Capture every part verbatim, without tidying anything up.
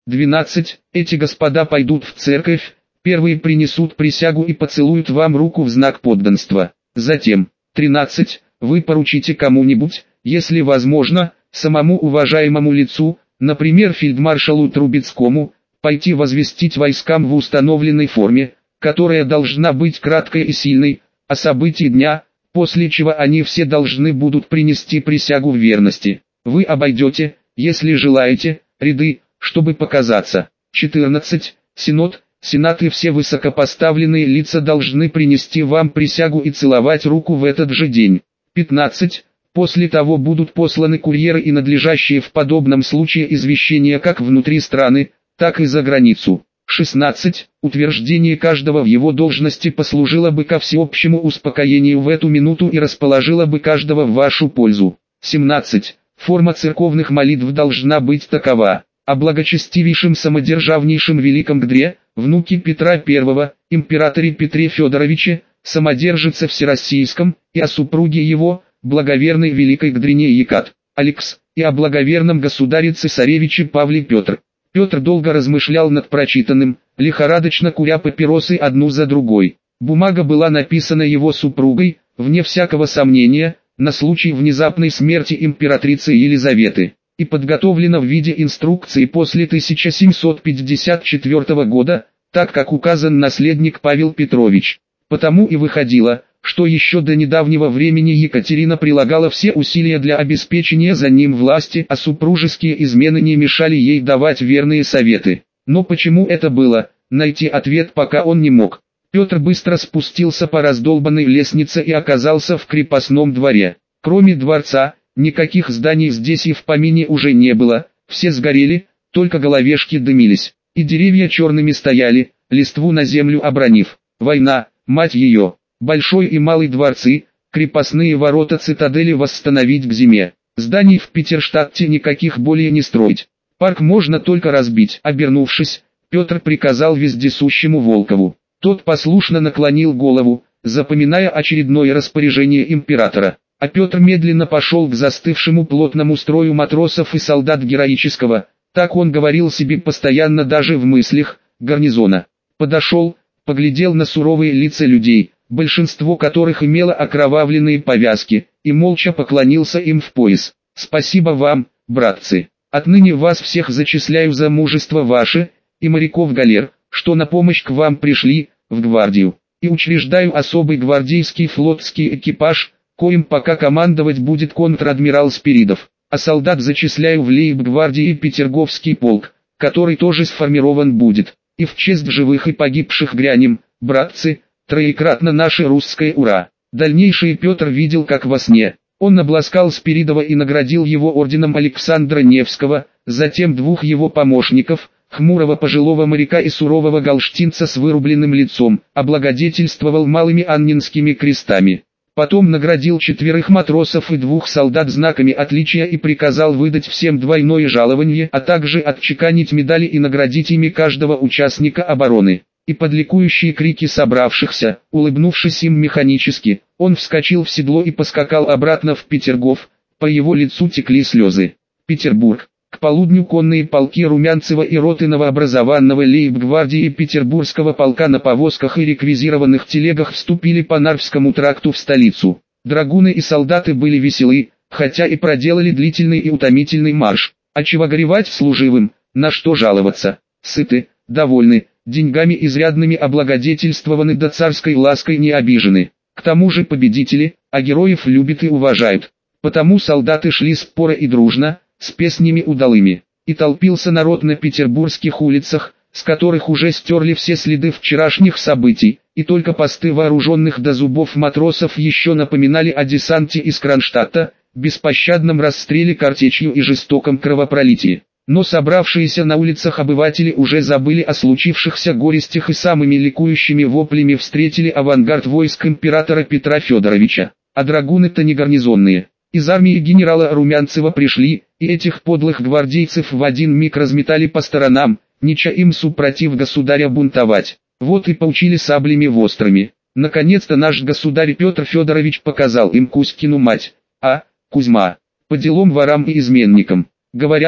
двенадцать. Эти господа пойдут в церковь, первые принесут присягу и поцелуют вам руку в знак подданства. Затем, тринадцать. Вы поручите кому-нибудь, если возможно, самому уважаемому лицу, например фельдмаршалу Трубецкому, пойти возвестить войскам в установленной форме, которая должна быть краткой и сильной, о событии дня, после чего они все должны будут принести присягу в верности. Вы обойдете, если желаете, ряды, чтобы показаться. четырнадцать. Синод, сенат и все высокопоставленные лица должны принести вам присягу и целовать руку в этот же день. пятнадцать. После того будут посланы курьеры и надлежащие в подобном случае извещения как внутри страны, так и за границу. шестнадцать. Утверждение каждого в его должности послужило бы ко всеобщему успокоению в эту минуту и расположило бы каждого в вашу пользу. семнадцать. Форма церковных молитв должна быть такова: о благочестивейшем самодержавнейшем великом Гдре, внуке Петра Первого, императоре Петре Федоровиче, самодержице всероссийском, и о супруге его, благоверной великой Гдрине Екат, Алекс, и о благоверном государе-цесаревиче Павле Петр. Петр долго размышлял над прочитанным, лихорадочно куря папиросы одну за другой. Бумага была написана его супругой, вне всякого сомнения, на случай внезапной смерти императрицы Елизаветы, и подготовлена в виде инструкции после тысяча семьсот пятьдесят четвёртого года, так как указан наследник Павел Петрович. Потому и выходило, что еще до недавнего времени Екатерина прилагала все усилия для обеспечения за ним власти, а супружеские измены не мешали ей давать верные советы. Но почему это было, найти ответ пока он не мог. Петр быстро спустился по раздолбанной лестнице и оказался в крепостном дворе. Кроме дворца, никаких зданий здесь и в помине уже не было, все сгорели, только головешки дымились, и деревья черными стояли, листву на землю обронив. Война, мать ее! Большой и малый дворцы, крепостные ворота цитадели восстановить к зиме. Зданий в Петерштадте никаких более не строить. Парк можно только разбить. Обернувшись, Петр приказал вездесущему Волкову. Тот послушно наклонил голову, запоминая очередное распоряжение императора. А Петр медленно пошел к застывшему плотному строю матросов и солдат героического, так он говорил себе постоянно даже в мыслях, гарнизона. Подошел, поглядел на суровые лица людей, большинство которых имело окровавленные повязки, и молча поклонился им в пояс. «Спасибо вам, братцы. Отныне вас всех зачисляю за мужество ваше, и моряков галер, что на помощь к вам пришли, в гвардию. И учреждаю особый гвардейский флотский экипаж, коим пока командовать будет контр-адмирал Спиридов. А солдат зачисляю в лейб-гвардии Петерговский полк, который тоже сформирован будет. И в честь живых и погибших грянем, братцы, троекратно наше русское ура!» Дальнейшее Петр видел как во сне. Он обласкал Спиридова и наградил его орденом Александра Невского, затем двух его помощников, хмурого пожилого моряка и сурового галштинца с вырубленным лицом, облагодетельствовал малыми анненскими крестами. Потом наградил четверых матросов и двух солдат знаками отличия и приказал выдать всем двойное жалование, а также отчеканить медали и наградить ими каждого участника обороны. И под ликующие крики собравшихся, улыбнувшись им механически, он вскочил в седло и поскакал обратно в Петергоф, по его лицу текли слезы. Петербург. К полудню конные полки Румянцева и роты новообразованного лейб-гвардии Петербургского полка на повозках и реквизированных телегах вступили по Нарвскому тракту в столицу. Драгуны и солдаты были веселы, хотя и проделали длительный и утомительный марш. А чего горевать служивым, на что жаловаться? Сыты, довольны, деньгами изрядными облагодетельствованы да царской лаской не обижены. К тому же победители, а героев любят и уважают. Потому солдаты шли споро и дружно, с песнями удалыми. И толпился народ на петербургских улицах, с которых уже стерли все следы вчерашних событий, и только посты вооруженных до зубов матросов еще напоминали о десанте из Кронштадта, беспощадном расстреле картечью и жестоком кровопролитии. Но собравшиеся на улицах обыватели уже забыли о случившихся горестях и самыми ликующими воплями встретили авангард войск императора Петра Федоровича. А драгуны-то не гарнизонные. Из армии генерала Румянцева пришли, и этих подлых гвардейцев в один миг разметали по сторонам, неча им супротив государя бунтовать. Вот и поучили саблями вострыми. Наконец-то наш государь Петр Федорович показал им Кузькину мать, а, Кузьма, по делам ворам и изменникам. Говорят,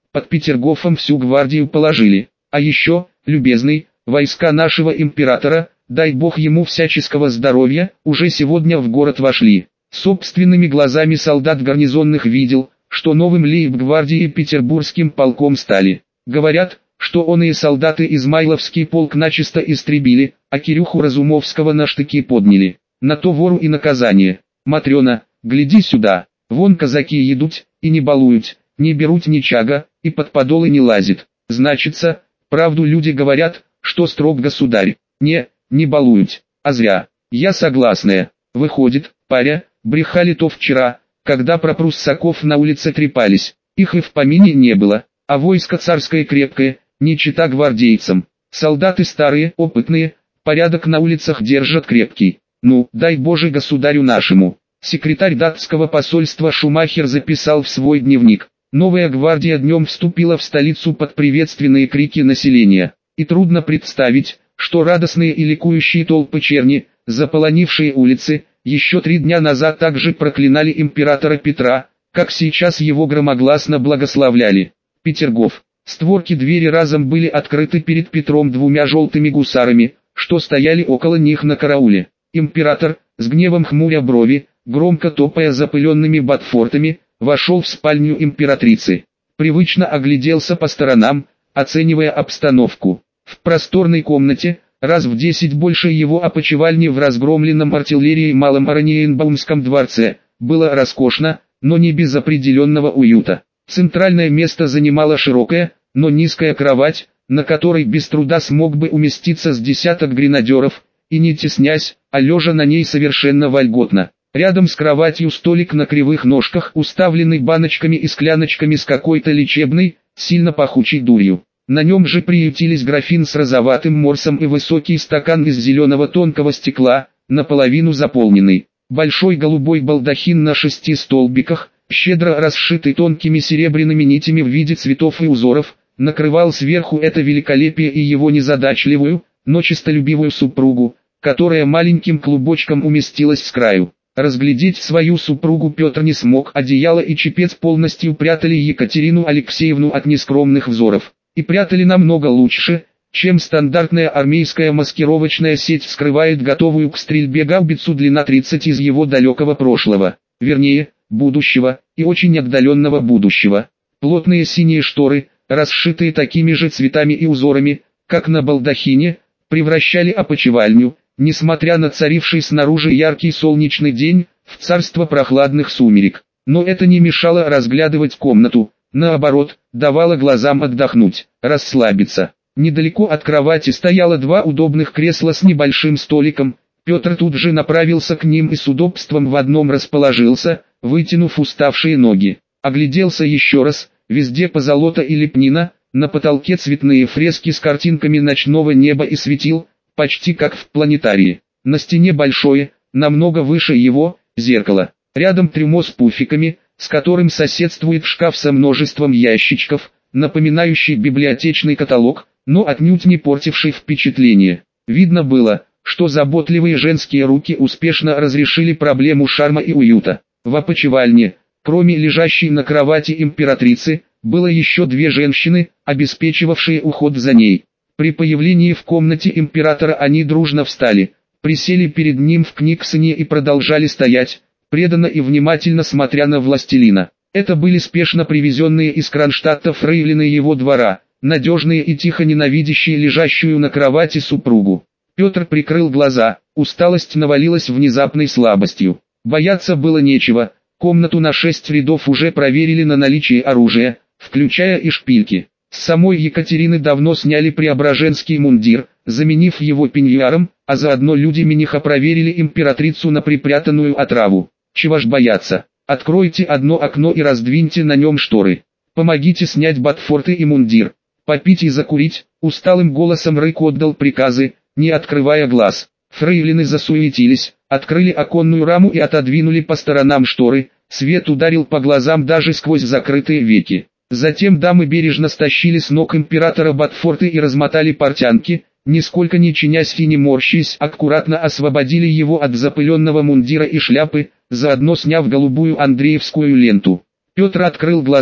под Петергофом всю гвардию положили. А еще, любезный, войска нашего императора, дай бог ему всяческого здоровья, уже сегодня в город вошли. Собственными глазами солдат гарнизонных видел, что новым лейб-гвардии петербургским полком стали. Говорят, что он и солдаты Измайловский полк начисто истребили, а Кирюху Разумовского на штыки подняли. На то вору и наказание. Матрена, гляди сюда, вон казаки едут, и не балуют, не берут ничага, и под подолы не лазит. Значится, правду люди говорят, что строг государь. Не, не балуют, а зря. Я согласная. Выходит, паря, брехали то вчера, когда про пруссаков на улице трепались. Их и в помине не было, а войско царское крепкое, не чита гвардейцам. Солдаты старые, опытные, порядок на улицах держат крепкий. Ну, дай Боже государю нашему. Секретарь датского посольства Шумахер записал в свой дневник. Новая гвардия днем вступила в столицу под приветственные крики населения. И трудно представить, что радостные и ликующие толпы черни, заполонившие улицы, еще три дня назад также проклинали императора Петра, как сейчас его громогласно благословляли. Петергоф. Створки двери разом были открыты перед Петром двумя желтыми гусарами, что стояли около них на карауле. Император, с гневом хмуря брови, громко топая запыленными ботфортами, вошел в спальню императрицы. Привычно огляделся по сторонам, оценивая обстановку. В просторной комнате, раз в десять больше его опочивальни в разгромленном артиллерией Малом Ораниенбаумском дворце, было роскошно, но не без определенного уюта. Центральное место занимала широкая, но низкая кровать, на которой без труда смог бы уместиться с десяток гренадеров, и не теснясь, а лежа на ней совершенно вольготно. Рядом с кроватью столик на кривых ножках, уставленный баночками и скляночками с какой-то лечебной, сильно пахучей дурью. На нем же приютились графин с розоватым морсом и высокий стакан из зеленого тонкого стекла, наполовину заполненный. Большой голубой балдахин на шести столбиках, щедро расшитый тонкими серебряными нитями в виде цветов и узоров, накрывал сверху это великолепие и его незадачливую, но честолюбивую супругу, которая маленьким клубочком уместилась с краю. Разглядеть свою супругу Петр не смог, одеяло и чепец полностью прятали Екатерину Алексеевну от нескромных взоров. И прятали намного лучше, чем стандартная армейская маскировочная сеть скрывает готовую к стрельбе гаубицу длина тридцать из его далекого прошлого, вернее, будущего, и очень отдаленного будущего. Плотные синие шторы, расшитые такими же цветами и узорами, как на балдахине, превращали опочивальню, несмотря на царивший снаружи яркий солнечный день, в царство прохладных сумерек. Но это не мешало разглядывать комнату, наоборот, давало глазам отдохнуть, расслабиться. Недалеко от кровати стояло два удобных кресла с небольшим столиком. Петр тут же направился к ним и с удобством в одном расположился, вытянув уставшие ноги. Огляделся еще раз, везде позолота и лепнина, на потолке цветные фрески с картинками ночного неба и светил, почти как в планетарии. На стене большое, намного выше его, зеркало. Рядом трюмо с пуфиками, с которым соседствует шкаф со множеством ящичков, напоминающий библиотечный каталог, но отнюдь не портивший впечатление. Видно было, что заботливые женские руки успешно разрешили проблему шарма и уюта. В опочивальне, кроме лежащей на кровати императрицы, было еще две женщины, обеспечивавшие уход за ней. При появлении в комнате императора они дружно встали, присели перед ним в книгсоне и продолжали стоять, преданно и внимательно смотря на властелина. Это были спешно привезенные из Кронштадта фрейлины его двора, надежные и тихо ненавидящие лежащую на кровати супругу. Петр прикрыл глаза, усталость навалилась внезапной слабостью. Бояться было нечего, комнату на шесть рядов уже проверили на наличие оружия, включая и шпильки. С самой Екатерины давно сняли преображенский мундир, заменив его пеньюаром, а заодно люди Миниха проверили императрицу на припрятанную отраву. Чего ж бояться? Откройте одно окно и раздвиньте на нем шторы. Помогите снять ботфорты и мундир. Попить и закурить, усталым голосом Рык отдал приказы, не открывая глаз. Фрейлины засуетились, открыли оконную раму и отодвинули по сторонам шторы, свет ударил по глазам даже сквозь закрытые веки. Затем дамы бережно стащили с ног императора ботфорты и размотали портянки, нисколько не чинясь и не морщись, аккуратно освободили его от запыленного мундира и шляпы, заодно сняв голубую андреевскую ленту. Петр открыл глаза,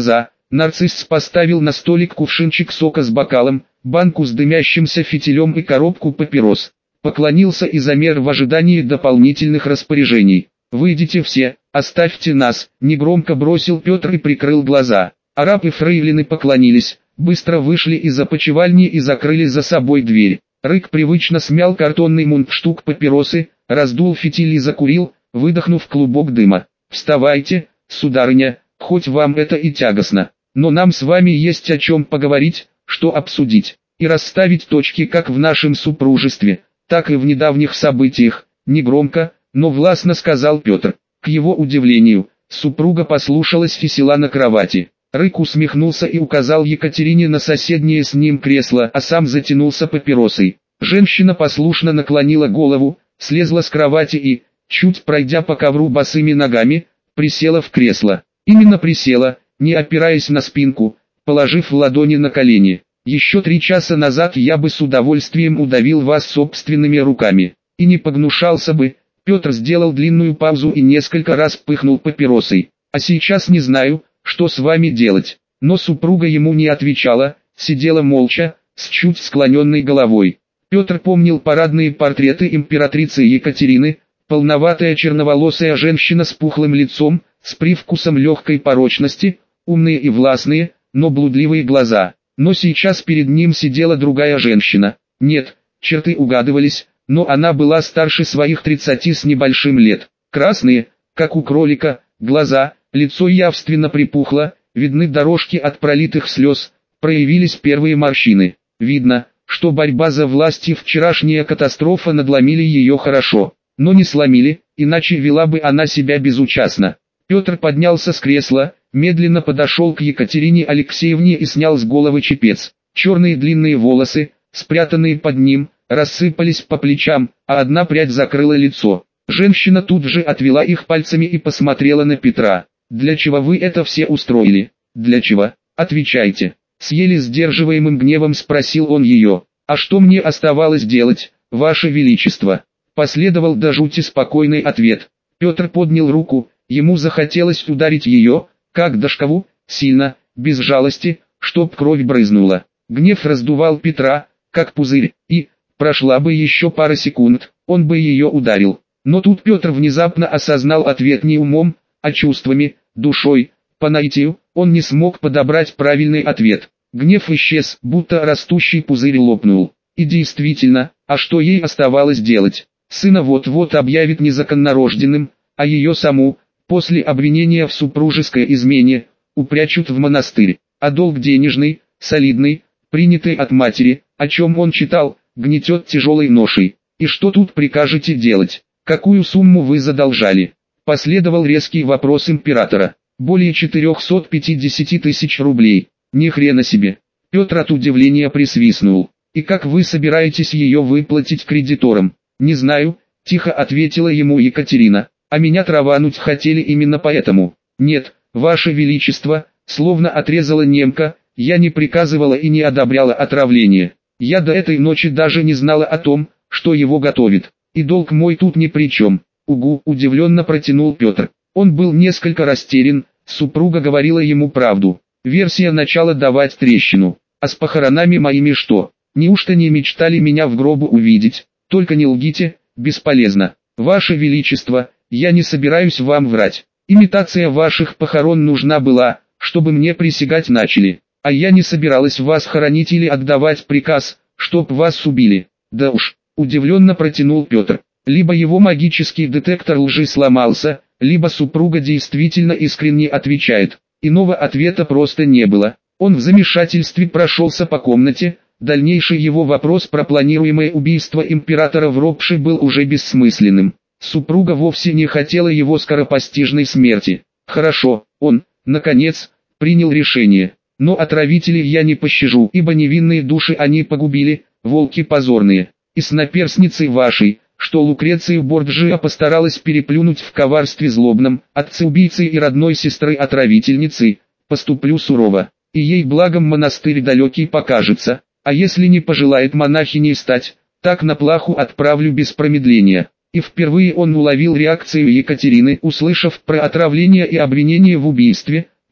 Нарцисс поставил на столик кувшинчик сока с бокалом, банку с дымящимся фитилем и коробку папирос. Поклонился и замер в ожидании дополнительных распоряжений. «Выйдите все, оставьте нас», — негромко бросил Петр и прикрыл глаза. Араб и фрейлины поклонились, быстро вышли из опочивальни и закрыли за собой дверь. Рык привычно смял картонный мундштук папиросы, раздул фитиль и закурил, выдохнув клубок дыма. «Вставайте, сударыня, хоть вам это и тягостно, но нам с вами есть о чем поговорить, что обсудить, и расставить точки как в нашем супружестве, так и в недавних событиях», — негромко, но властно сказал Петр. К его удивлению, супруга послушалась и села на кровати. Рык усмехнулся и указал Екатерине на соседнее с ним кресло, а сам затянулся папиросой. Женщина послушно наклонила голову, слезла с кровати и, чуть пройдя по ковру босыми ногами, присела в кресло. Именно присела, не опираясь на спинку, положив ладони на колени. «Еще три часа назад я бы с удовольствием удавил вас собственными руками, и не погнушался бы». Петр сделал длинную паузу и несколько раз пыхнул папиросой. «А сейчас не знаю, что с вами делать». Но супруга ему не отвечала, сидела молча, с чуть склоненной головой. Петр помнил парадные портреты императрицы Екатерины, полноватая черноволосая женщина с пухлым лицом, с привкусом легкой порочности, умные и властные, но блудливые глаза. Но сейчас перед ним сидела другая женщина. Нет, черты угадывались, но она была старше своих тридцати с небольшим лет. Красные, как у кролика, глаза, лицо явственно припухло, видны дорожки от пролитых слез, проявились первые морщины. Видно, что борьба за власть и вчерашняя катастрофа надломили ее хорошо, но не сломили, иначе вела бы она себя безучастно. Петр поднялся с кресла, медленно подошел к Екатерине Алексеевне и снял с головы чепец. Черные длинные волосы, спрятанные под ним, рассыпались по плечам, а одна прядь закрыла лицо. Женщина тут же отвела их пальцами и посмотрела на Петра. «Для чего вы это все устроили? Для чего? Отвечайте». С еле сдерживаемым гневом спросил он ее. «А что мне оставалось делать, ваше величество?» Последовал до жути спокойный ответ. Петр поднял руку, ему захотелось ударить ее, как дошкову, сильно, без жалости, чтоб кровь брызнула. Гнев раздувал Петра, как пузырь, и, прошла бы еще пара секунд, он бы ее ударил. Но тут Петр внезапно осознал ответ не умом, а чувствами, душой, по наитию, он не смог подобрать правильный ответ. Гнев исчез, будто растущий пузырь лопнул. И действительно, а что ей оставалось делать? Сына вот-вот объявит незаконнорожденным, а ее саму, после обвинения в супружеской измене, упрячут в монастырь. А долг денежный, солидный, принятый от матери, о чем он читал, гнетет тяжелой ношей. И что тут прикажете делать? Какую сумму вы задолжали? Последовал резкий вопрос императора. Более четырехсот пятидесяти тысяч рублей. Ни хрена себе. Петр от удивления присвистнул. И как вы собираетесь ее выплатить кредиторам? Не знаю, тихо ответила ему Екатерина. А меня травануть хотели именно поэтому. Нет, ваше величество, словно отрезала немка, я не приказывала и не одобряла отравление. Я до этой ночи даже не знала о том, что его готовит. И долг мой тут ни при чем. Угу, удивленно протянул Петр. Он был несколько растерян, супруга говорила ему правду. Версия начала давать трещину. А с похоронами моими что? Неужто не мечтали меня в гробу увидеть? Только не лгите, бесполезно. Ваше величество, я не собираюсь вам врать. Имитация ваших похорон нужна была, чтобы мне присягать начали. А я не собиралась вас хоронить или отдавать приказ, чтоб вас убили. Да уж, удивленно протянул Петр. Либо его магический детектор лжи сломался, либо супруга действительно искренне отвечает. Иного ответа просто не было. Он в замешательстве прошелся по комнате. Дальнейший его вопрос про планируемое убийство императора в Ропше был уже бессмысленным. Супруга вовсе не хотела его скоропостижной смерти. Хорошо, он, наконец, принял решение. Но отравителей я не пощажу, ибо невинные души они погубили, волки позорные. И с наперсницей вашей, что Лукреция Борджиа постаралась переплюнуть в коварстве злобном, отца-убийцы и родной сестры-отравительницы, поступлю сурово. И ей благом монастырь далекий покажется, а если не пожелает монахиней стать, так на плаху отправлю без промедления. И впервые он уловил реакцию Екатерины, услышав про отравление и обвинение в убийстве.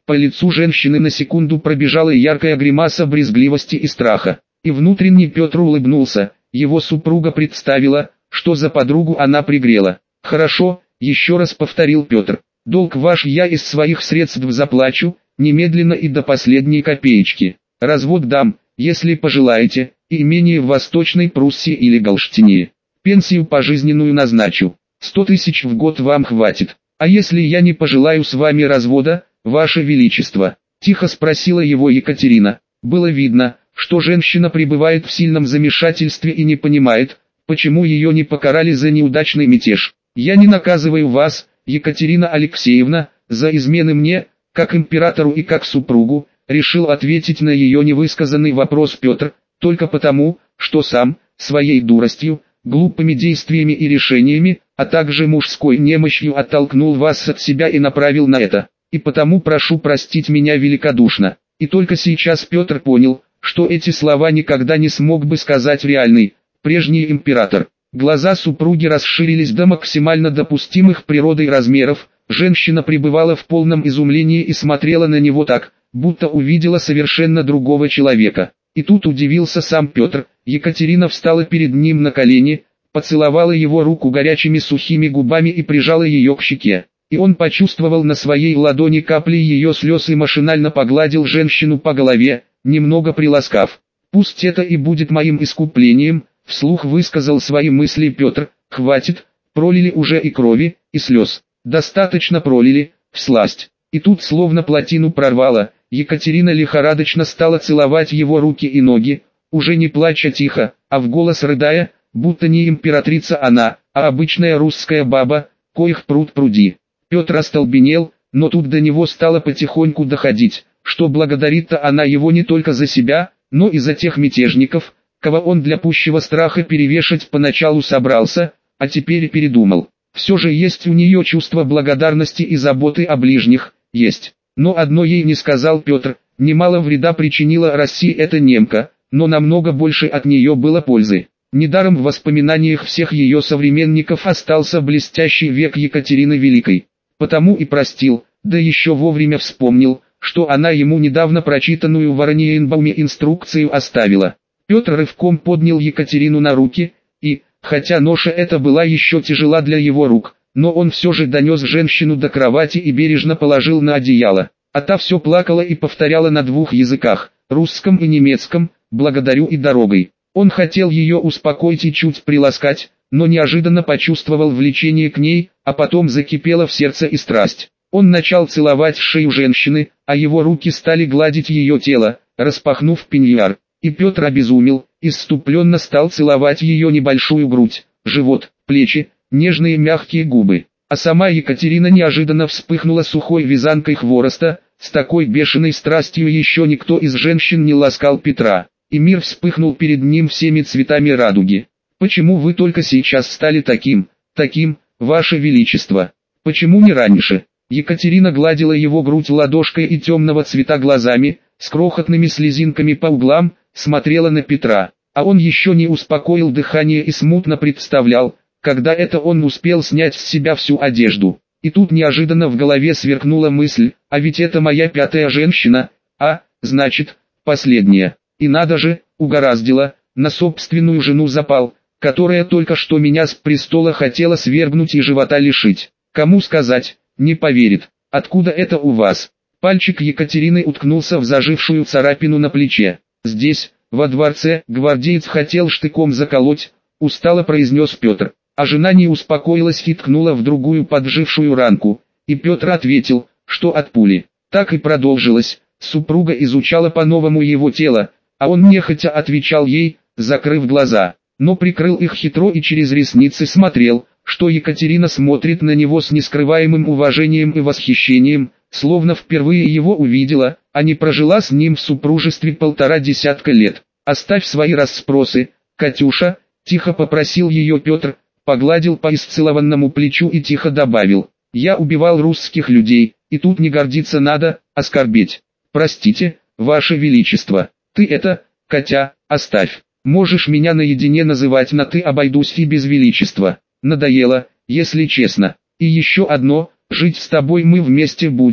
По лицу женщины на секунду пробежала яркая гримаса брезгливости и страха. И внутренне Петр улыбнулся, его супруга представила, что за подругу она пригрела. «Хорошо», — еще раз повторил Петр, — «долг ваш я из своих средств заплачу, немедленно и до последней копеечки. Развод дам, если пожелаете, и имение в Восточной Пруссии или Галштине. Пенсию пожизненную назначу. Сто тысяч в год вам хватит. А если я не пожелаю с вами развода, ваше величество?» — тихо спросила его Екатерина. Было видно, что женщина пребывает в сильном замешательстве и не понимает, почему ее не покарали за неудачный мятеж. «Я не наказываю вас, Екатерина Алексеевна, за измены мне, как императору и как супругу», решил ответить на ее невысказанный вопрос Петр, «только потому, что сам, своей дуростью, глупыми действиями и решениями, а также мужской немощью оттолкнул вас от себя и направил на это. И потому прошу простить меня великодушно». И только сейчас Петр понял, что эти слова никогда не смог бы сказать реальный, прежний император. Глаза супруги расширились до максимально допустимых природой размеров, женщина пребывала в полном изумлении и смотрела на него так, будто увидела совершенно другого человека. И тут удивился сам Петр. Екатерина встала перед ним на колени, поцеловала его руку горячими сухими губами и прижала ее к щеке. И он почувствовал на своей ладони капли ее слез и машинально погладил женщину по голове, немного приласкав. «Пусть это и будет моим искуплением», — вслух высказал свои мысли Петр. «Хватит, пролили уже и крови, и слез. Достаточно пролили, всласть». И тут словно плотину прорвало, Екатерина лихорадочно стала целовать его руки и ноги, уже не плача тихо, а в голос рыдая, будто не императрица она, а обычная русская баба, коих пруд пруди. Петр остолбенел, но тут до него стало потихоньку доходить, что благодарит-то она его не только за себя, но и за тех мятежников, кого он для пущего страха перевешать поначалу собрался, а теперь передумал. Все же есть у нее чувство благодарности и заботы о ближних, есть. Но одно ей не сказал Петр: немало вреда причинила России эта немка, но намного больше от нее было пользы. Недаром в воспоминаниях всех ее современников остался блестящий век Екатерины Великой. Потому и простил, да еще вовремя вспомнил, что она ему недавно прочитанную в Ораниенбауме инструкцию оставила. Петр рывком поднял Екатерину на руки, и, хотя ноша эта была еще тяжела для его рук, но он все же донес женщину до кровати и бережно положил на одеяло. А та все плакала и повторяла на двух языках, русском и немецком, «благодарю» и «дорогой». Он хотел ее успокоить и чуть приласкать, но неожиданно почувствовал влечение к ней, а потом закипела в сердце и страсть. Он начал целовать шею женщины, а его руки стали гладить ее тело, распахнув пеньюар. И Петр обезумел, исступленно стал целовать ее небольшую грудь, живот, плечи, нежные мягкие губы. А сама Екатерина неожиданно вспыхнула сухой вязанкой хвороста, с такой бешеной страстью еще никто из женщин не ласкал Петра. И мир вспыхнул перед ним всеми цветами радуги. «Почему вы только сейчас стали таким, таким, ваше величество? Почему не раньше?» Екатерина гладила его грудь ладошкой и темного цвета глазами, с крохотными слезинками по углам, смотрела на Петра, а он еще не успокоил дыхание и смутно представлял, когда это он успел снять с себя всю одежду. И тут неожиданно в голове сверкнула мысль: а ведь это моя пятая женщина, а, значит, последняя. И надо же, угораздило, на собственную жену запал, которая только что меня с престола хотела свергнуть и живота лишить. Кому сказать, не поверит. Откуда это у вас? Пальчик Екатерины уткнулся в зажившую царапину на плече. Здесь, во дворце, гвардеец хотел штыком заколоть, устало произнес Петр. А жена не успокоилась и ткнула в другую поджившую ранку. И Петр ответил, что от пули. Так и продолжилось. Супруга изучала по-новому его тело, а он нехотя отвечал ей, закрыв глаза, но прикрыл их хитро и через ресницы смотрел, что Екатерина смотрит на него с нескрываемым уважением и восхищением, словно впервые его увидела, а не прожила с ним в супружестве полтора десятка лет. «Оставь свои расспросы, Катюша», — тихо попросил ее Петр, погладил по исцелованному плечу и тихо добавил: «Я убивал русских людей, и тут не гордиться надо, а скорбеть. Простите, ваше величество». «Ты это, Катя, оставь. Можешь меня наедине называть на «ты», обойдусь и без величества. Надоело, если честно. И еще одно, жить с тобой мы вместе будем,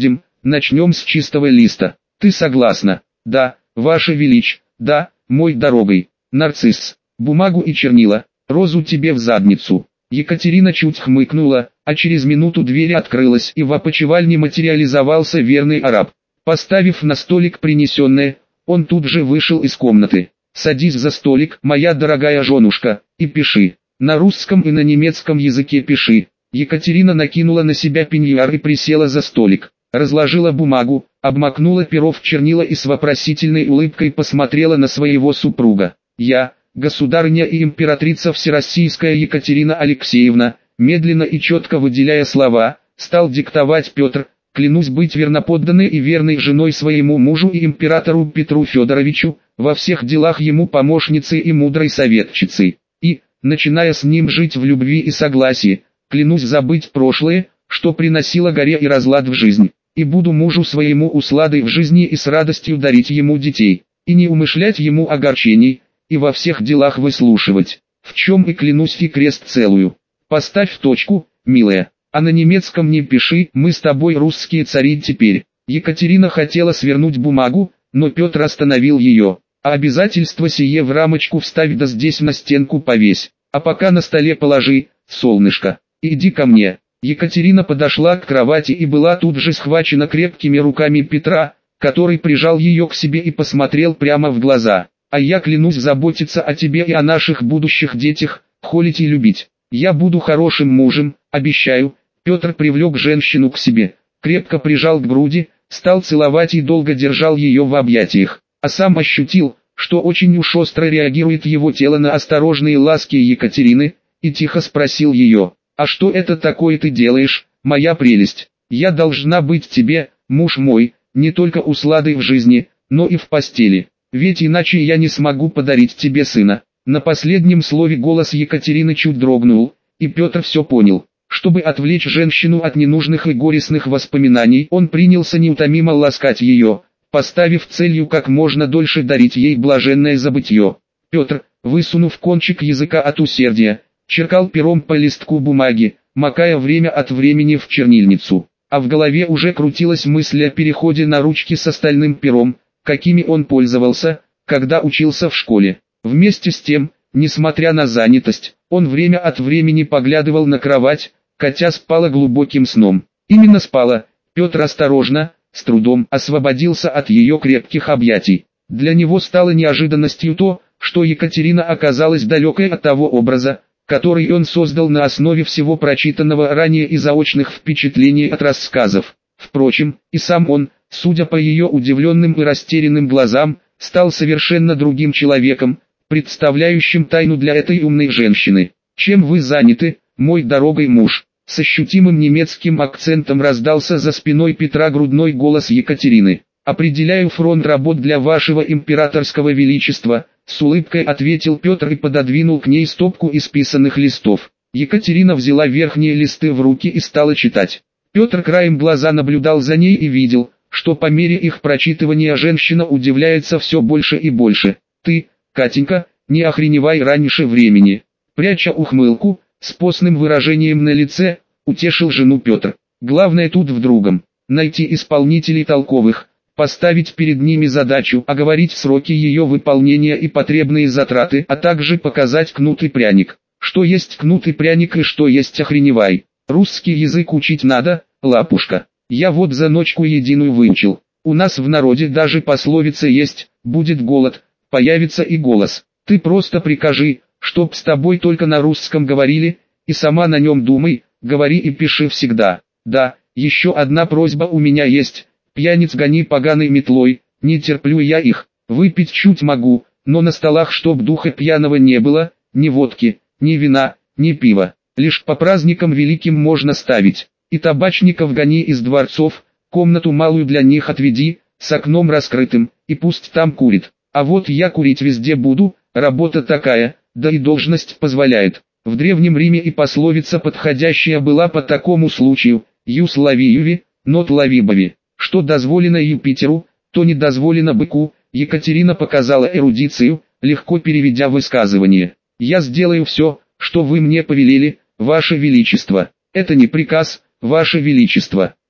начнем с чистого листа. Ты согласна? Да, Ваше Величь, да, мой дорогой. Нарцисс, бумагу и чернила, розу тебе в задницу. Екатерина чуть хмыкнула, а через минуту дверь открылась и в опочивальне материализовался верный араб. Поставив на столик принесенное, он тут же вышел из комнаты. «Садись за столик, моя дорогая женушка, и пиши. На русском и на немецком языке пиши». Екатерина накинула на себя пеньюар и присела за столик. Разложила бумагу, обмакнула перо в чернила и с вопросительной улыбкой посмотрела на своего супруга. «Я, государыня и императрица Всероссийская Екатерина Алексеевна», медленно и четко выделяя слова, стал диктовать Петр, «клянусь быть верноподданной и верной женой своему мужу и императору Петру Федоровичу, во всех делах ему помощницей и мудрой советчицей, и, начиная с ним жить в любви и согласии, клянусь забыть прошлое, что приносило горе и разлад в жизнь, и буду мужу своему усладой в жизни и с радостью дарить ему детей, и не умышлять ему огорчений, и во всех делах выслушивать, в чем и клянусь и крест целую. Поставь точку, милая, а на немецком не пиши, мы с тобой русские цари теперь». Екатерина хотела свернуть бумагу, но Петр остановил ее. «А обязательство сие в рамочку вставь да здесь на стенку повесь, а пока на столе положи, солнышко, иди ко мне». Екатерина подошла к кровати и была тут же схвачена крепкими руками Петра, который прижал ее к себе и посмотрел прямо в глаза. «А я клянусь заботиться о тебе и о наших будущих детях, холить и любить. Я буду хорошим мужем, обещаю». Петр привлек женщину к себе, крепко прижал к груди, стал целовать и долго держал ее в объятиях, а сам ощутил, что очень уж остро реагирует его тело на осторожные ласки Екатерины, и тихо спросил ее: «А что это такое ты делаешь, моя прелесть? Я должна быть тебе, муж мой, не только усладой в жизни, но и в постели, ведь иначе я не смогу подарить тебе сына». На последнем слове голос Екатерины чуть дрогнул, и Петр все понял. Чтобы отвлечь женщину от ненужных и горестных воспоминаний, он принялся неутомимо ласкать ее, поставив целью как можно дольше дарить ей блаженное забытье. Петр, высунув кончик языка от усердия, черкал пером по листку бумаги, макая время от времени в чернильницу, а в голове уже крутилась мысль о переходе на ручки с остальным пером, какими он пользовался, когда учился в школе. Вместе с тем, несмотря на занятость, он время от времени поглядывал на кровать, Катя спала глубоким сном. Именно спала. Петр осторожно, с трудом освободился от ее крепких объятий. Для него стало неожиданностью то, что Екатерина оказалась далекой от того образа, который он создал на основе всего прочитанного ранее и заочных впечатлений от рассказов. Впрочем, и сам он, судя по ее удивленным и растерянным глазам, стал совершенно другим человеком, представляющим тайну для этой умной женщины. «Чем вы заняты, мой дорогой муж?» С ощутимым немецким акцентом раздался за спиной Петра грудной голос Екатерины. «Определяю фронт работ для вашего императорского величества», с улыбкой ответил Петр и пододвинул к ней стопку исписанных листов. Екатерина взяла верхние листы в руки и стала читать. Петр краем глаза наблюдал за ней и видел, что по мере их прочитывания женщина удивляется все больше и больше. «Ты, Катенька, не охреневай раньше времени». Пряча ухмылку, с постным выражением на лице, утешил жену Петр. «Главное тут в другом. Найти исполнителей толковых, поставить перед ними задачу, оговорить сроки ее выполнения и потребные затраты, а также показать кнут и пряник. Что есть кнут и пряник и что есть охреневай. Русский язык учить надо, лапушка. Я вот за ночку единую выучил. У нас в народе даже пословица есть: будет голод, появится и голос. Ты просто прикажи, чтоб с тобой только на русском говорили, и сама на нем думай, говори и пиши всегда. Да, еще одна просьба у меня есть, пьяниц гони поганой метлой, не терплю я их, выпить чуть могу, но на столах чтоб духа пьяного не было, ни водки, ни вина, ни пива, лишь по праздникам великим можно ставить. И табачников гони из дворцов, комнату малую для них отведи, с окном раскрытым, и пусть там курит. А вот я курить везде буду, работа такая, да и должность позволяет. В Древнем Риме и пословица подходящая была по такому случаю: «Юс лови юви, нот лови бови». Что дозволено Юпитеру, то не дозволено быку. Екатерина показала эрудицию, легко переведя высказывание. «Я сделаю все, что вы мне повелели, ваше величество». «Это не приказ, ваше величество.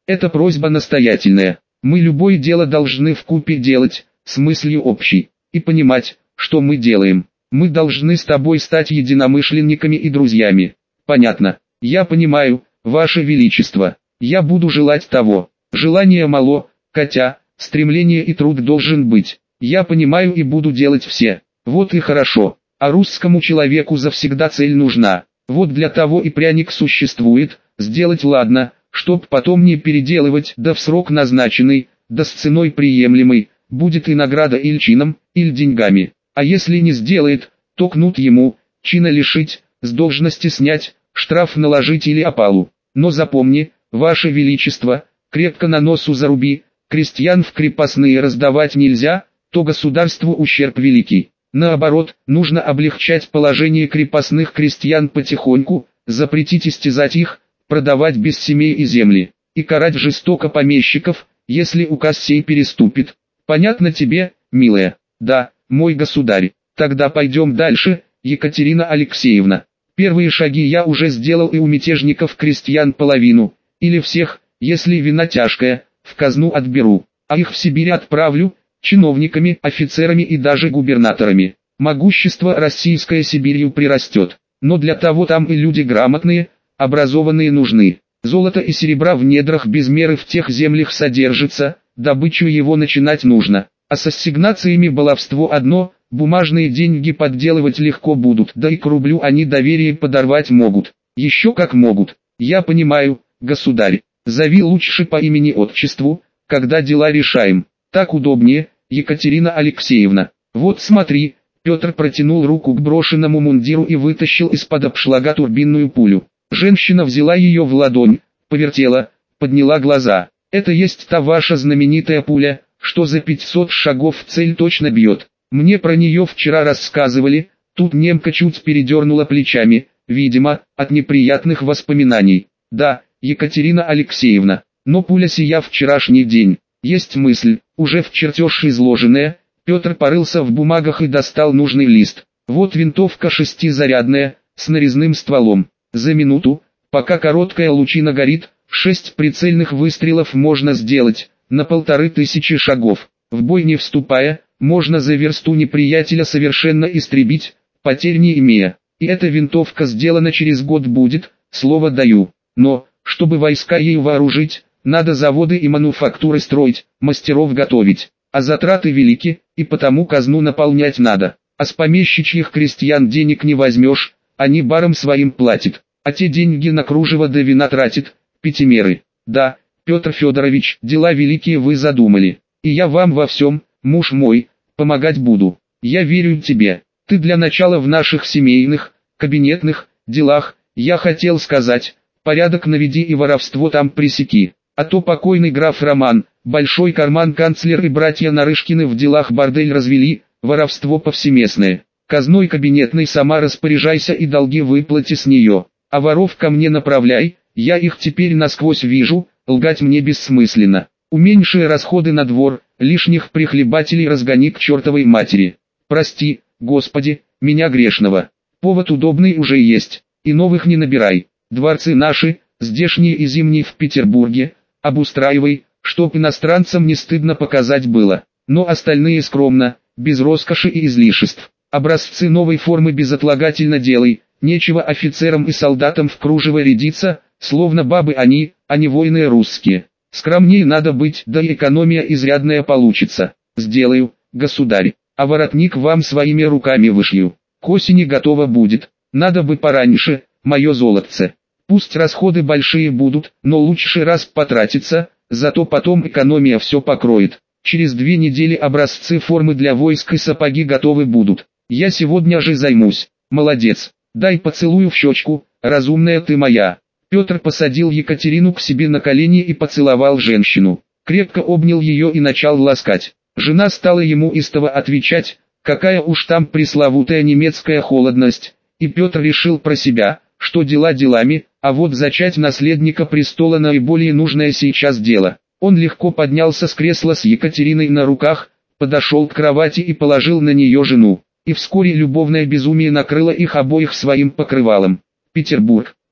Это просьба настоятельная. Мы любое дело должны вкупе делать, с мыслью общей, и понимать, что мы делаем. Мы должны с тобой стать единомышленниками и друзьями. Понятно. Я понимаю, Ваше Величество. Я буду желать того. Желание мало, хотя, стремление и труд должен быть. Я понимаю и буду делать все. Вот и хорошо. А русскому человеку завсегда цель нужна. Вот для того и пряник существует, сделать ладно, чтоб потом не переделывать, да в срок назначенный, да с ценой приемлемой, будет и награда или чином, или деньгами. А если не сделает, то кнут ему, чина лишить, с должности снять, штраф наложить или опалу. Но запомни, Ваше Величество, крепко на носу заруби, крестьян в крепостные раздавать нельзя, то государству ущерб великий. Наоборот, нужно облегчать положение крепостных крестьян потихоньку, запретить истязать их, продавать без семей и земли, и карать жестоко помещиков, если указ сей переступит. Понятно тебе, милая? Да, мой государь. Тогда пойдем дальше, Екатерина Алексеевна. Первые шаги я уже сделал, и у мятежников крестьян половину, или всех, если вина тяжкая, в казну отберу, а их в Сибирь отправлю, чиновниками, офицерами и даже губернаторами. Могущество российское Сибирью прирастет, но для того там и люди грамотные, образованные нужны. Золото и серебра в недрах без меры в тех землях содержится, добычу его начинать нужно. А с ассигнациями баловство одно, бумажные деньги подделывать легко будут, да и к рублю они доверие подорвать могут. Еще как могут. Я понимаю, государь. Зови лучше по имени-отчеству, когда дела решаем. Так удобнее, Екатерина Алексеевна. Вот смотри, Петр протянул руку к брошенному мундиру и вытащил из-под обшлага турбинную пулю. Женщина взяла ее в ладонь, повертела, подняла глаза. Это есть та ваша знаменитая пуля, что за пятьсот шагов в цель точно бьет. Мне про нее вчера рассказывали. Тут немка чуть передернула плечами, видимо, от неприятных воспоминаний. Да, Екатерина Алексеевна, но пуля сия вчерашний день. Есть мысль, уже в чертеж изложенная. Петр порылся в бумагах и достал нужный лист. Вот винтовка шестизарядная, с нарезным стволом. За минуту, пока короткая лучина горит, шесть прицельных выстрелов можно сделать, на полторы тысячи шагов. В бой не вступая, можно за версту неприятеля совершенно истребить, потерь не имея. И эта винтовка сделана через год будет, слово даю. Но, чтобы войска ею вооружить, надо заводы и мануфактуры строить, мастеров готовить. А затраты велики, и потому казну наполнять надо. А с помещичьих крестьян денег не возьмешь, они барам своим платят. А те деньги на кружево да вина тратят, пятимеры. Да, Петр Федорович, дела великие вы задумали. И я вам во всем, муж мой, помогать буду. Я верю тебе. Ты для начала в наших семейных, кабинетных делах, я хотел сказать, порядок наведи и воровство там пресеки. А то покойный граф Роман, большой карман канцлер и братья Нарышкины в делах бордель развели, воровство повсеместное. Казной кабинетной сама распоряжайся и долги выплати с нее. А воров ко мне направляй, я их теперь насквозь вижу, лгать мне бессмысленно. Уменьши расходы на двор, лишних прихлебателей разгони к чертовой матери. Прости, Господи, меня грешного. Повод удобный уже есть, и новых не набирай. Дворцы наши, здешние и зимние в Петербурге, обустраивай, чтоб иностранцам не стыдно показать было. Но остальные скромно, без роскоши и излишеств. Образцы новой формы безотлагательно делай, нечего офицерам и солдатам в кружево рядиться, словно бабы они, а не воины русские. Скромнее надо быть, да и экономия изрядная получится. Сделаю, государь, а воротник вам своими руками вышью. К осени готово будет, надо бы пораньше, мое золотце. Пусть расходы большие будут, но лучше раз потратиться, зато потом экономия все покроет. Через две недели образцы формы для войск и сапоги готовы будут. Я сегодня же займусь. Молодец. Дай поцелую в щечку, разумная ты моя. Петр посадил Екатерину к себе на колени и поцеловал женщину. Крепко обнял ее и начал ласкать. Жена стала ему истово отвечать, какая уж там пресловутая немецкая холодность. И Петр решил про себя, что дела делами, а вот зачать наследника престола наиболее нужное сейчас дело. Он легко поднялся с кресла с Екатериной на руках, подошел к кровати и положил на нее жену. И вскоре любовное безумие накрыло их обоих своим покрывалом. Петербург.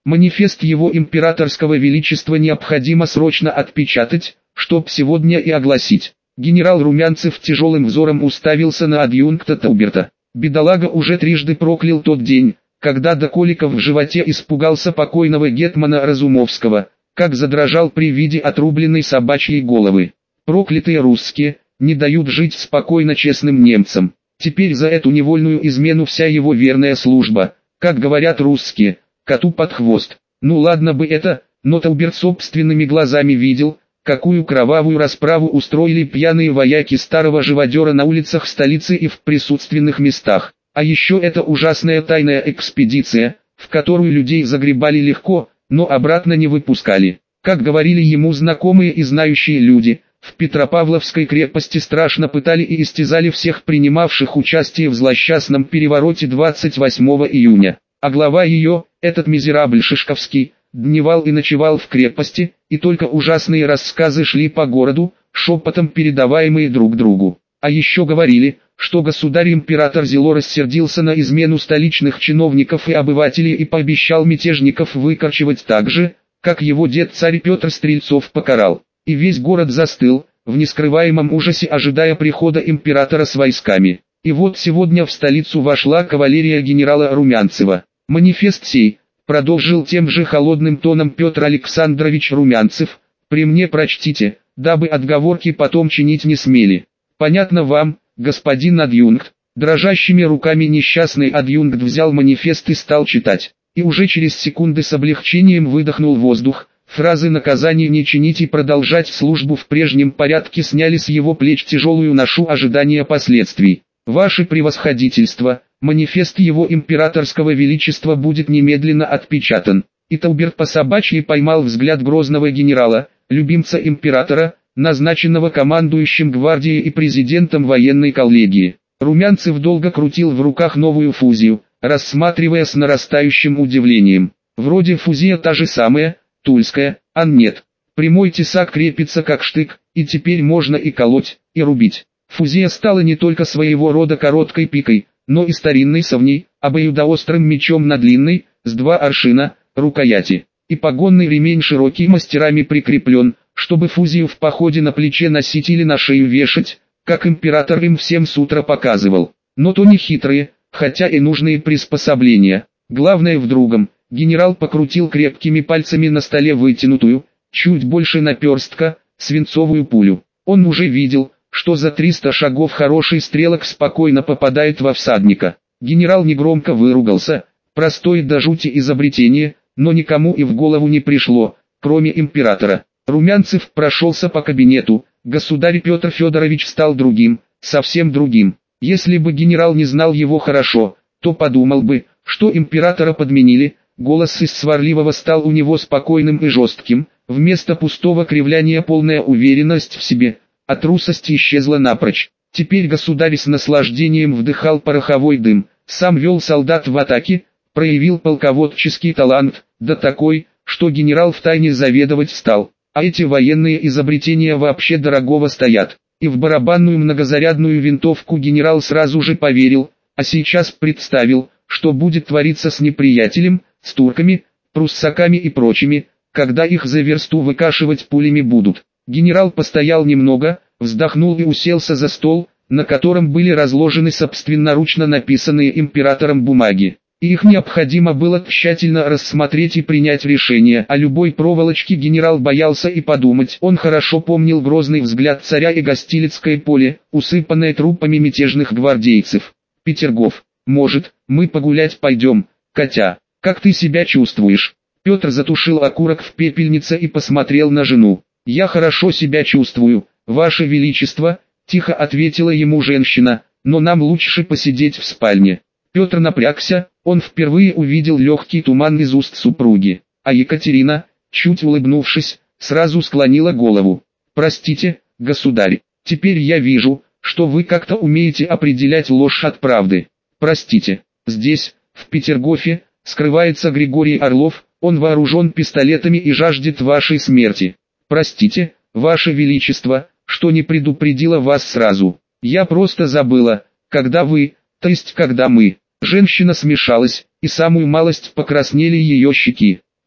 Манифест его императорского величества необходимо срочно отпечатать, чтоб сегодня и огласить. Генерал Румянцев тяжелым взором уставился на адъюнкта Тауберта. Бедолага уже трижды проклял тот день, когда до коликов в животе испугался покойного гетмана Разумовского, как задрожал при виде отрубленной собачьей головы. Проклятые русские, не дают жить спокойно честным немцам. Теперь за эту невольную измену вся его верная служба, как говорят русские, коту под хвост. Ну ладно бы это, но Тауберт собственными глазами видел, какую кровавую расправу устроили пьяные вояки старого живодера на улицах столицы и в присутственных местах. А еще это ужасная тайная экспедиция, в которую людей загребали легко, но обратно не выпускали. Как говорили ему знакомые и знающие люди, в Петропавловской крепости страшно пытали и истязали всех принимавших участие в злосчастном перевороте двадцать восьмого июня. А глава ее, этот мизерабль Шишковский, дневал и ночевал в крепости, и только ужасные рассказы шли по городу, шепотом передаваемые друг другу. А еще говорили, что государь-император зело рассердился на измену столичных чиновников и обывателей и пообещал мятежников выкорчевать так же, как его дед царь Петр Стрельцов покарал. И весь город застыл, в нескрываемом ужасе ожидая прихода императора с войсками. И вот сегодня в столицу вошла кавалерия генерала Румянцева. Манифест сей, продолжил тем же холодным тоном Петр Александрович Румянцев, при мне прочтите, дабы отговорки потом чинить не смели. Понятно вам, господин адъюнкт? Дрожащими руками несчастный адъюнкт взял манифест и стал читать. И уже через секунды с облегчением выдохнул воздух. Фразы наказания не чинить и продолжать службу в прежнем порядке сняли с его плеч тяжелую ношу ожидания последствий. Ваше превосходительство, манифест его императорского величества будет немедленно отпечатан. И Тауберт по собачьи поймал взгляд грозного генерала, любимца императора, назначенного командующим гвардией и президентом военной коллегии. Румянцев долго крутил в руках новую фузию, рассматривая с нарастающим удивлением. Вроде фузия та же самая, тульская, а нет. Прямой тесак крепится как штык, и теперь можно и колоть, и рубить. Фузия стала не только своего рода короткой пикой, но и старинной совней, обоюдоострым мечом на длинной, с два аршина, рукояти. И погонный ремень широкий мастерами прикреплен, чтобы фузию в походе на плече носить или на шею вешать, как император им всем с утра показывал. Но то не хитрые, хотя и нужные приспособления. Главное в другом. Генерал покрутил крепкими пальцами на столе вытянутую, чуть больше наперстка, свинцовую пулю. Он уже видел, что за триста шагов хороший стрелок спокойно попадает во всадника. Генерал негромко выругался, простое до жути изобретение, но никому и в голову не пришло, кроме императора. Румянцев прошелся по кабинету, государь Петр Федорович стал другим, совсем другим. Если бы генерал не знал его хорошо, то подумал бы, что императора подменили. Голос из сварливого стал у него спокойным и жестким, вместо пустого кривляния полная уверенность в себе, а трусость исчезла напрочь. Теперь государь с наслаждением вдыхал пороховой дым, сам вел солдат в атаке, проявил полководческий талант, да такой, что генерал втайне заведовать стал. А эти военные изобретения вообще дорогого стоят. И в барабанную многозарядную винтовку генерал сразу же поверил, а сейчас представил, что будет твориться с неприятелем, с турками, пруссаками и прочими, когда их за версту выкашивать пулями будут. Генерал постоял немного, вздохнул и уселся за стол, на котором были разложены собственноручно написанные императором бумаги. И их необходимо было тщательно рассмотреть и принять решение. О любой проволочке генерал боялся и подумать. Он хорошо помнил грозный взгляд царя и Гостилицкое поле, усыпанное трупами мятежных гвардейцев. Петергоф, может, мы погулять пойдем, Катя? Как ты себя чувствуешь? Петр затушил окурок в пепельнице и посмотрел на жену. Я хорошо себя чувствую, ваше величество, тихо ответила ему женщина, но нам лучше посидеть в спальне. Петр напрягся, он впервые увидел легкий туман из уст супруги, а Екатерина, чуть улыбнувшись, сразу склонила голову. Простите, государь, теперь я вижу, что вы как-то умеете определять ложь от правды. Простите, здесь, в Петергофе, скрывается Григорий Орлов, он вооружен пистолетами и жаждет вашей смерти. Простите, ваше величество, что не предупредила вас сразу. Я просто забыла, когда вы, то есть когда мы. Женщина смешалась, и самую малость покраснели ее щеки.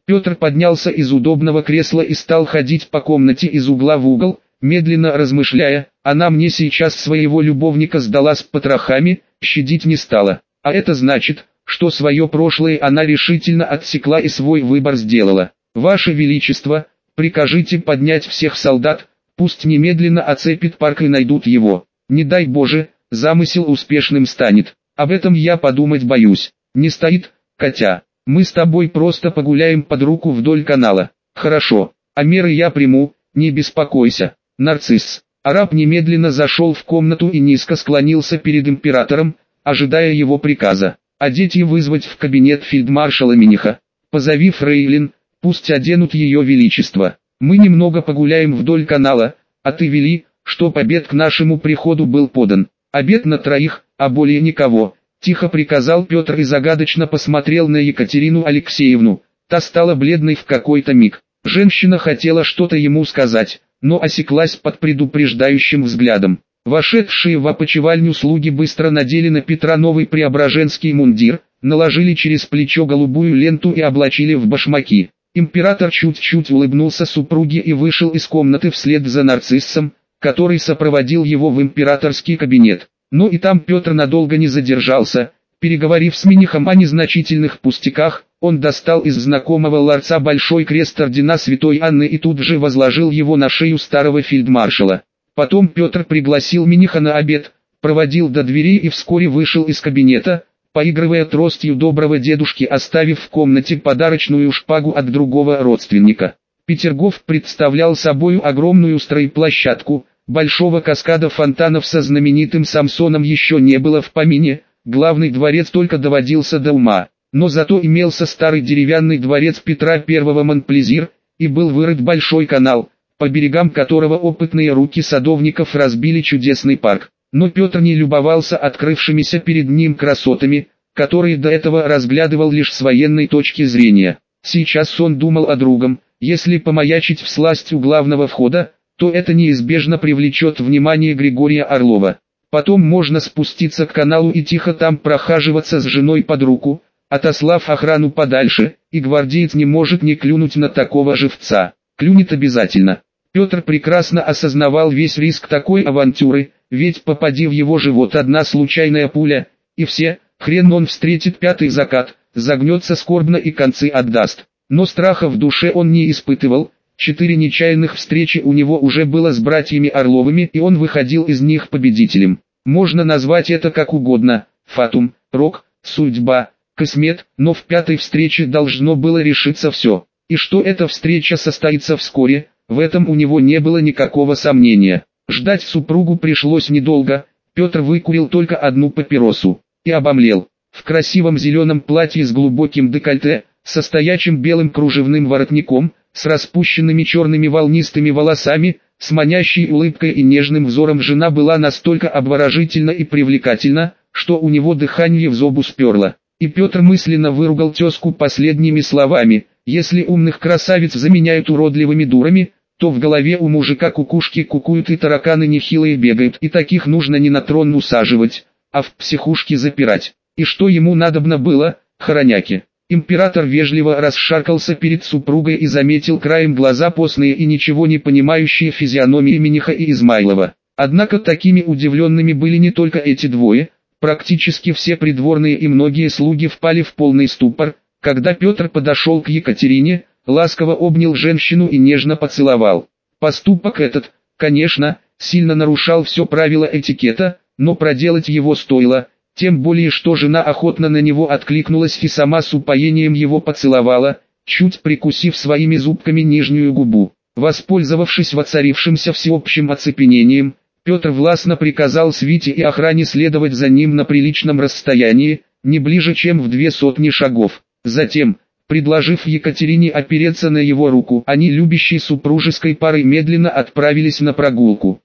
Петр поднялся из удобного кресла и стал ходить по комнате из угла в угол, медленно размышляя: она мне сейчас своего любовника сдала с потрохами, щадить не стала. А это значит, что свое прошлое она решительно отсекла и свой выбор сделала. Ваше Величество, прикажите поднять всех солдат, пусть немедленно оцепит парк и найдут его. Не дай Боже, замысел успешным станет. Об этом я подумать боюсь. Не стоит, Катя. Мы с тобой просто погуляем под руку вдоль канала. Хорошо, а меры я приму, не беспокойся. Нарцисс. Араб немедленно зашел в комнату и низко склонился перед императором, ожидая его приказа. Одеть и вызвать в кабинет фельдмаршала Миниха. Позови фрейлин, пусть оденут ее величество. Мы немного погуляем вдоль канала, а ты вели, чтоб обед к нашему приходу был подан. Обед на троих, а более никого. Тихо приказал Петр и загадочно посмотрел на Екатерину Алексеевну. Та стала бледной в какой-то миг. Женщина хотела что-то ему сказать, но осеклась под предупреждающим взглядом. Вошедшие в опочивальню слуги быстро надели на Петра новый преображенский мундир, наложили через плечо голубую ленту и облачили в башмаки. Император чуть-чуть улыбнулся супруге и вышел из комнаты вслед за нарциссом, который сопроводил его в императорский кабинет. Но и там Петр надолго не задержался. Переговорив с Минихом о незначительных пустяках, он достал из знакомого ларца большой крест ордена Святой Анны и тут же возложил его на шею старого фельдмаршала. Потом Петр пригласил Миниха на обед, проводил до двери и вскоре вышел из кабинета, поигрывая тростью доброго дедушки, оставив в комнате подарочную шпагу от другого родственника. Петергоф представлял собою огромную стройплощадку. Большого каскада фонтанов со знаменитым Самсоном еще не было в помине, главный дворец только доводился до ума. Но зато имелся старый деревянный дворец Петра Первого Монплезир, и был вырыт большой канал, по берегам которого опытные руки садовников разбили чудесный парк. Но Петр не любовался открывшимися перед ним красотами, которые до этого разглядывал лишь с военной точки зрения. Сейчас он думал о другом: если помаячить всласть у главного входа, то это неизбежно привлечет внимание Григория Орлова. Потом можно спуститься к каналу и тихо там прохаживаться с женой под руку, отослав охрану подальше, и гвардеец не может не клюнуть на такого живца. Клюнет обязательно. Петр прекрасно осознавал весь риск такой авантюры, ведь попади в его живот одна случайная пуля, и все, хрен он встретит пятый закат, загнется скорбно и концы отдаст. Но страха в душе он не испытывал. Четыре нечаянных встречи у него уже было с братьями Орловыми, и он выходил из них победителем. Можно назвать это как угодно: фатум, рок, судьба, космет, но в пятой встрече должно было решиться все. И что эта встреча состоится вскоре, в этом у него не было никакого сомнения. Ждать супругу пришлось недолго. Петр выкурил только одну папиросу и обомлел. В красивом зеленом платье с глубоким декольте, со стоячим белым кружевным воротником, с распущенными черными волнистыми волосами, с манящей улыбкой и нежным взором жена была настолько обворожительна и привлекательна, что у него дыхание в зобу сперло. И Петр мысленно выругал тезку последними словами: если умных красавиц заменяют уродливыми дурами, то в голове у мужика кукушки кукуют и тараканы нехилые бегают, и таких нужно не на трон усаживать, а в психушке запирать. И что ему надобно было, хороняки? Император вежливо расшаркался перед супругой и заметил краем глаза постные и ничего не понимающие физиономии Миниха и Измайлова. Однако такими удивленными были не только эти двое, практически все придворные и многие слуги впали в полный ступор, когда Петр подошел к Екатерине, ласково обнял женщину и нежно поцеловал. Поступок этот, конечно, сильно нарушал все правила этикета, но проделать его стоило. Тем более, что жена охотно на него откликнулась и сама с упоением его поцеловала, чуть прикусив своими зубками нижнюю губу. Воспользовавшись воцарившимся всеобщим оцепенением, Петр властно приказал свите и охране следовать за ним на приличном расстоянии, не ближе чем в две сотни шагов. Затем, предложив Екатерине опереться на его руку, они любящей супружеской парой медленно отправились на прогулку.